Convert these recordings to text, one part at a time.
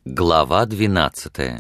Глава 12.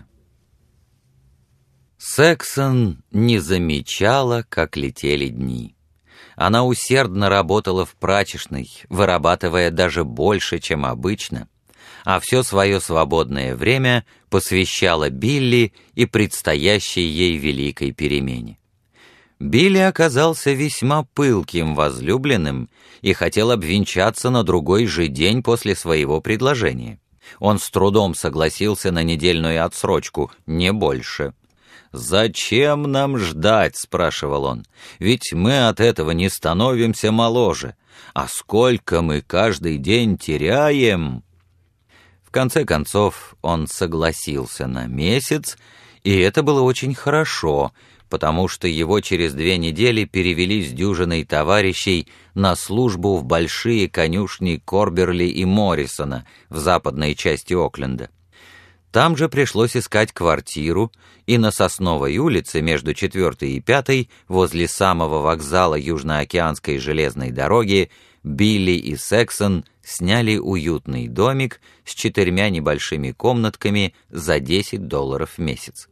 Сексон не замечала, как летели дни. Она усердно работала в прачечной, вырабатывая даже больше, чем обычно, а все свое свободное время посвящала Билли и предстоящей ей великой перемене. Билли оказался весьма пылким возлюбленным и хотел обвенчаться на другой же день после своего предложения. Он с трудом согласился на недельную отсрочку, не больше. «Зачем нам ждать?» — спрашивал он. «Ведь мы от этого не становимся моложе. А сколько мы каждый день теряем!» В конце концов он согласился на месяц, и это было очень хорошо, потому что его через 2 недели перевели с дюжиной товарищей на службу в большие конюшни Корберли и Моррисона в западной части Окленда. Там же пришлось искать квартиру, и на Сосновой улице между 4-й и 5-й, возле самого вокзала Южноокеанской железной дороги, Билли и Сексон сняли уютный домик с 4 небольшими комнатками за $10 в месяц.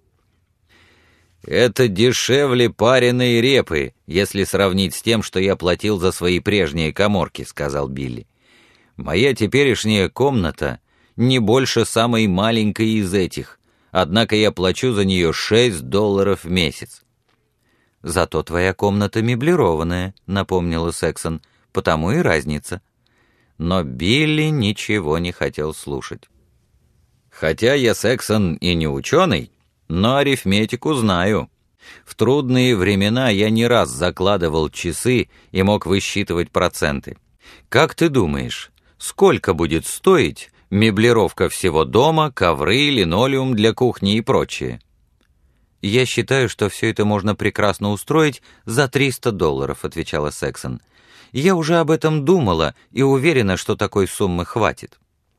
«Это дешевле пареной репы, если сравнить с тем, что я платил за свои прежние каморки», — сказал Билли. «Моя теперешняя комната не больше самой маленькой из этих, однако я плачу за нее $6 в месяц». «Зато твоя комната меблированная», — напомнила Сексон, — «потому и разница». Но Билли ничего не хотел слушать. «Хотя я, Сексон, и не ученый, но арифметику знаю. В трудные времена я не раз закладывал часы и мог высчитывать проценты. Как ты думаешь, сколько будет стоить меблировка всего дома, ковры, линолеум для кухни и прочее?» «Я считаю, что все это можно прекрасно устроить за $300, — отвечала Сексон. «Я уже об этом думала и уверена, что такой суммы хватит».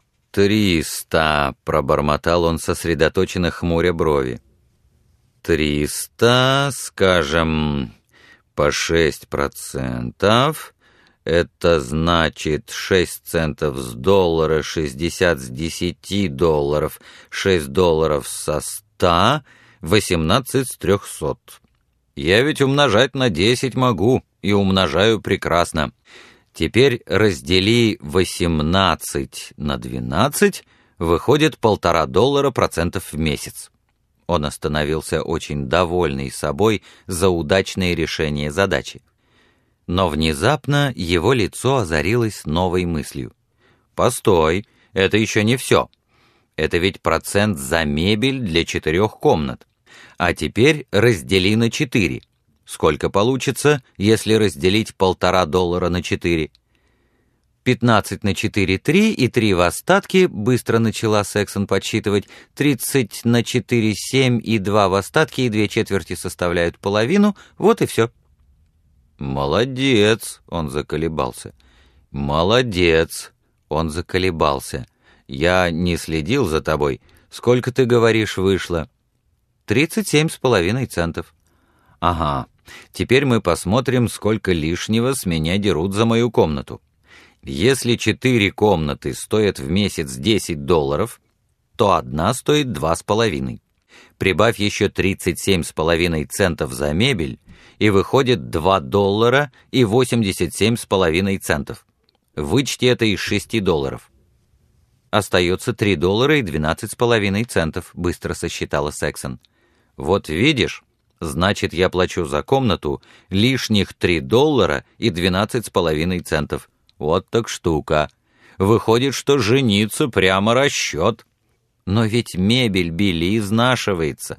300, — пробормотал он, сосредоточенно хмуря брови. 300, скажем, по 6%, это значит 6 центов с доллара, 60 с $10, $6 со 100, 18 с 300. Я ведь умножать на 10 могу, и умножаю прекрасно. Теперь раздели 18 на 12, выходит $1,5 в месяц. Он остановился очень довольный собой за удачное решение задачи. Но внезапно его лицо озарилось новой мыслью. «Постой, это еще не все. Это ведь процент за мебель для 4 комнат. А теперь раздели на 4. Сколько получится, если разделить $1,5 на 4? 15 на 4 — 3, и 3 в остатке, быстро начала Сексон подсчитывать. 30 на 4 — 7, и 2 в остатке, и 2/4 составляют половину, вот и все. «Молодец!» — он заколебался. «Молодец!» — он заколебался. «Я не следил за тобой. Сколько, ты говоришь, вышло?» 37,5 центов. «Ага. Теперь мы посмотрим, сколько лишнего с меня дерут за мою комнату. Если 4 комнаты стоят в месяц $10, то одна стоит 2,5. Прибавь еще 37,5 центов за мебель, и выходит $2 и 87,5 центов. Вычти это из $6. Остается $3 и 12,5 центов, быстро сосчитала Сексон. Вот видишь, значит, я плачу за комнату лишних $3 и 12,5 центов. Вот так штука. Выходит, что жениться прямо расчет. Но ведь мебель, Билли, изнашивается.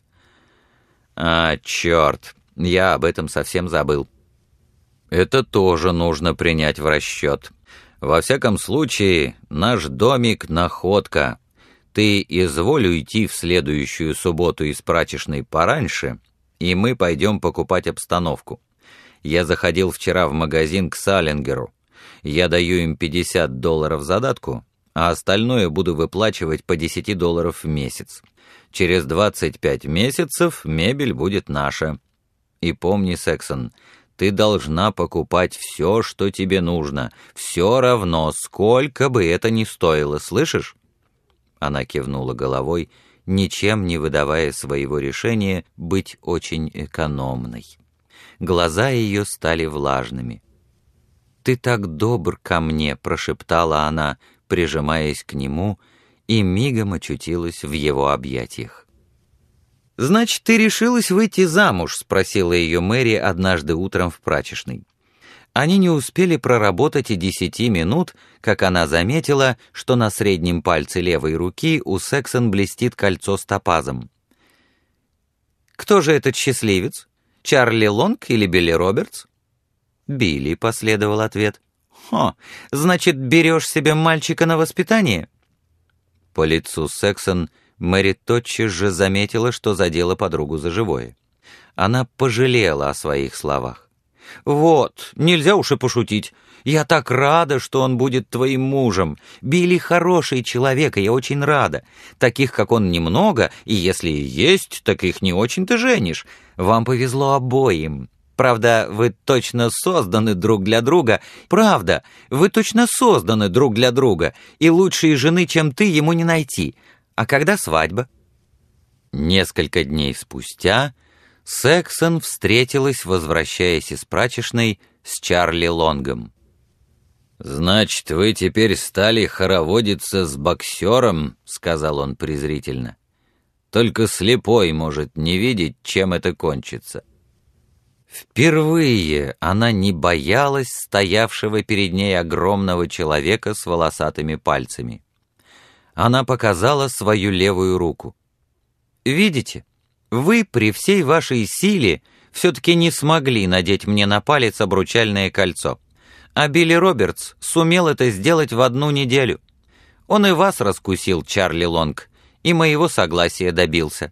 А, черт, я об этом совсем забыл. Это тоже нужно принять в расчет. Во всяком случае, наш домик — находка. Ты изволь уйти в следующую субботу из прачечной пораньше, и мы пойдем покупать обстановку. Я заходил вчера в магазин к Саллингеру. Я даю им $50 задатку, а остальное буду выплачивать по $10 в месяц. Через 25 месяцев мебель будет наша. И помни, Сексон, ты должна покупать все, что тебе нужно, все равно, сколько бы это ни стоило, слышишь?» Она кивнула головой, ничем не выдавая своего решения быть очень экономной. Глаза ее стали влажными. «Ты так добр ко мне», — прошептала она, прижимаясь к нему, и мигом очутилась в его объятиях. «Значит, ты решилась выйти замуж?» — спросила ее Мэри однажды утром в прачечной. Они не успели проработать и 10 минут, как она заметила, что на среднем пальце левой руки у Сексон блестит кольцо с топазом. «Кто же этот счастливец? Чарли Лонг или Билли Робертс?» «Билли», — последовал ответ. «Хо, значит, берешь себе мальчика на воспитание?» По лицу Сексон Мэри тотчас же заметила, что задела подругу за живое. Она пожалела о своих словах. «Вот, нельзя уж и пошутить. Я так рада, что он будет твоим мужем. Билли хороший человек, и я очень рада. Таких, как он, немного, и если и есть, так их не очень-то женишь. Вам повезло обоим. Правда, вы точно созданы друг для друга. Правда, вы точно созданы друг для друга, и лучшей жены, чем ты, ему не найти. А когда свадьба?» Несколько дней спустя Сексон встретилась, возвращаясь из прачечной, с Чарли Лонгом. «Значит, вы теперь стали хороводиться с боксером», — сказал он презрительно. «Только слепой может не видеть, чем это кончится». Впервые она не боялась стоявшего перед ней огромного человека с волосатыми пальцами. Она показала свою левую руку. «Видите, вы при всей вашей силе все-таки не смогли надеть мне на палец обручальное кольцо, а Билли Робертс сумел это сделать в 1 неделю. Он и вас раскусил, Чарли Лонг, и моего согласия добился».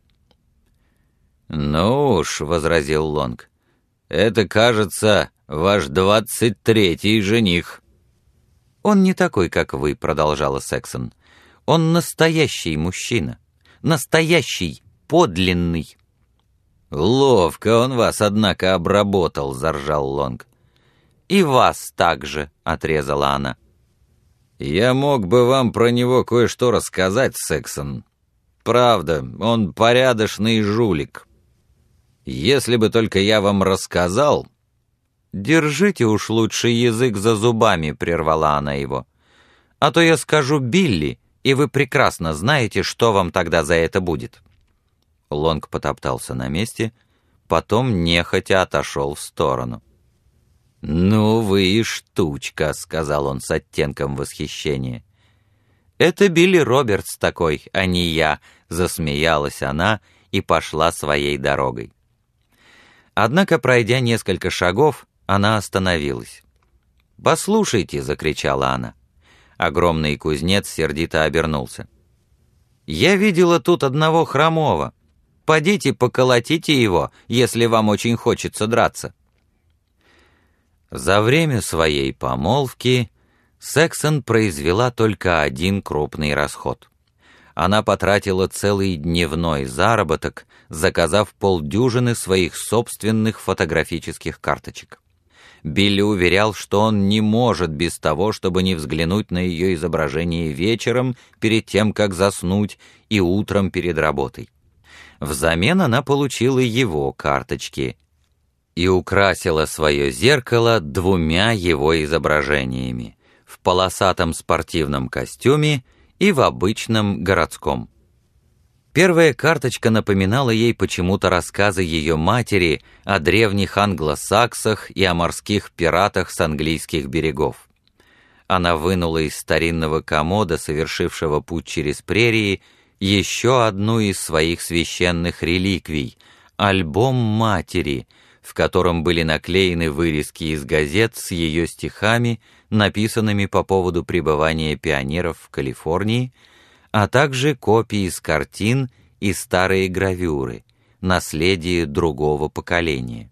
«Ну уж», — возразил Лонг, — «это, кажется, ваш 23-й жених». «Он не такой, как вы», — продолжала Сексон. «Он настоящий мужчина. Настоящий, подлинный». «Ловко он вас, однако, обработал», — заржал Лонг. «И вас также», — отрезала она. «Я мог бы вам про него кое-что рассказать, Сексон. Правда, он порядочный жулик. Если бы только я вам рассказал...» «Держите уж лучше язык за зубами», — прервала она его. «А то я скажу Билли, и вы прекрасно знаете, что вам тогда за это будет». Лонг потоптался на месте, потом нехотя отошел в сторону. «Ну вы и штучка», — сказал он с оттенком восхищения. «Это Билли Робертс такой, а не я», — засмеялась она и пошла своей дорогой. Однако, пройдя несколько шагов, она остановилась. «Послушайте», — закричала она. Огромный кузнец сердито обернулся. «Я видела тут одного хромого. Подите поколотите его, если вам очень хочется драться». За время своей помолвки Сексон произвела только 1 крупный расход. Она потратила целый дневной заработок, заказав 50 своих собственных фотографических карточек. Билли уверял, что он не может без того, чтобы не взглянуть на ее изображение вечером, перед тем, как заснуть, и утром перед работой. Взамен она получила его карточки и украсила свое зеркало 2 его изображениями — в полосатом спортивном костюме и в обычном городском. Первая карточка напоминала ей почему-то рассказы ее матери о древних англосаксах и о морских пиратах с английских берегов. Она вынула из старинного комода, совершившего путь через прерии, еще одну из своих священных реликвий — альбом матери, в котором были наклеены вырезки из газет с ее стихами, написанными по поводу пребывания пионеров в Калифорнии, а также копии из картин и старые гравюры, наследие другого поколения.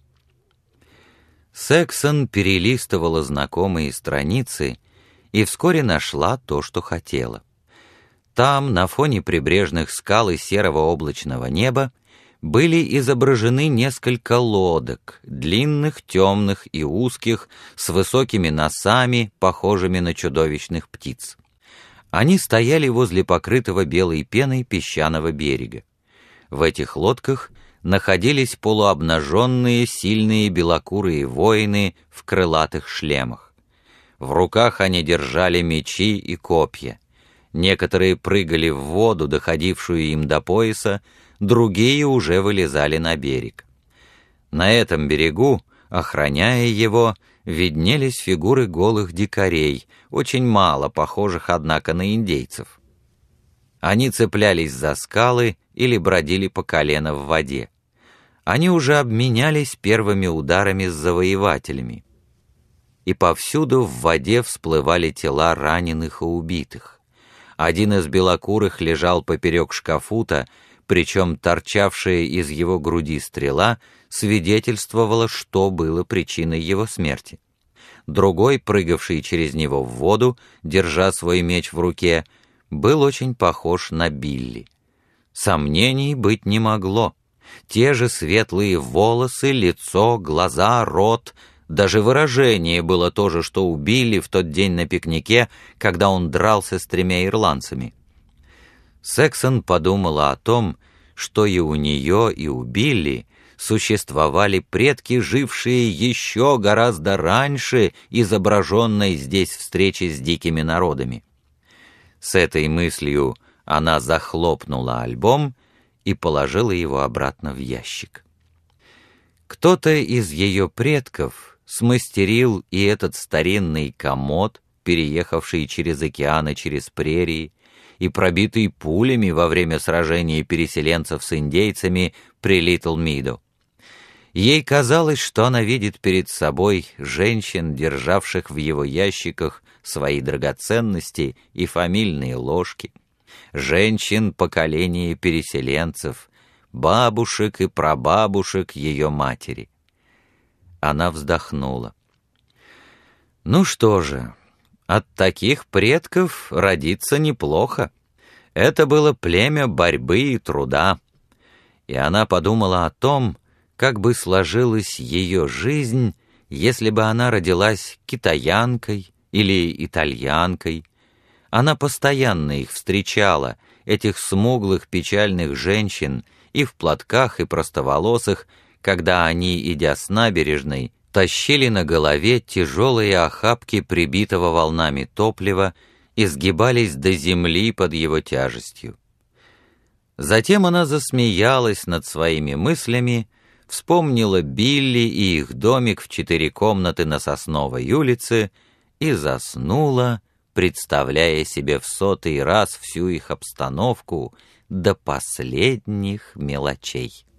Сексон перелистывала знакомые страницы и вскоре нашла то, что хотела. Там, на фоне прибрежных скал и серого облачного неба, были изображены несколько лодок, длинных, темных и узких, с высокими носами, похожими на чудовищных птиц. Они стояли возле покрытого белой пеной песчаного берега. В этих лодках находились полуобнаженные сильные белокурые воины в крылатых шлемах. В руках они держали мечи и копья. Некоторые прыгали в воду, доходившую им до пояса, другие уже вылезали на берег. На этом берегу, охраняя его, виднелись фигуры голых дикарей, очень мало похожих, однако, на индейцев. Они цеплялись за скалы или бродили по колено в воде. Они уже обменялись первыми ударами с завоевателями. И повсюду в воде всплывали тела раненых и убитых. Один из белокурых лежал поперек шкафута, причем торчавшая из его груди стрела свидетельствовала, что было причиной его смерти. Другой, прыгавший через него в воду, держа свой меч в руке, был очень похож на Билли. Сомнений быть не могло. Те же светлые волосы, лицо, глаза, рот, даже выражение было то же, что у Билли в тот день на пикнике, когда он дрался с 3 ирландцами. Сексон подумала о том, что и у нее, и у Билли существовали предки, жившие еще гораздо раньше изображенной здесь встречи с дикими народами. С этой мыслью она захлопнула альбом и положила его обратно в ящик. Кто-то из ее предков смастерил и этот старинный комод, переехавший через океан и через прерии, и пробитый пулями во время сражения переселенцев с индейцами при Литл-Мидо. Ей казалось, что она видит перед собой женщин, державших в его ящиках свои драгоценности и фамильные ложки, женщин поколения переселенцев, бабушек и прабабушек ее матери. Она вздохнула. Ну что же, от таких предков родиться неплохо. Это было племя борьбы и труда. И она подумала о том, как бы сложилась ее жизнь, если бы она родилась китаянкой или итальянкой. Она постоянно их встречала, этих смуглых печальных женщин, и в платках, и простоволосых, когда они, идя с набережной, тащили на голове тяжелые охапки прибитого волнами топлива и сгибались до земли под его тяжестью. Затем она засмеялась над своими мыслями, вспомнила Билли и их домик в 4 комнаты на Сосновой улице и заснула, представляя себе в 100-й раз всю их обстановку до последних мелочей.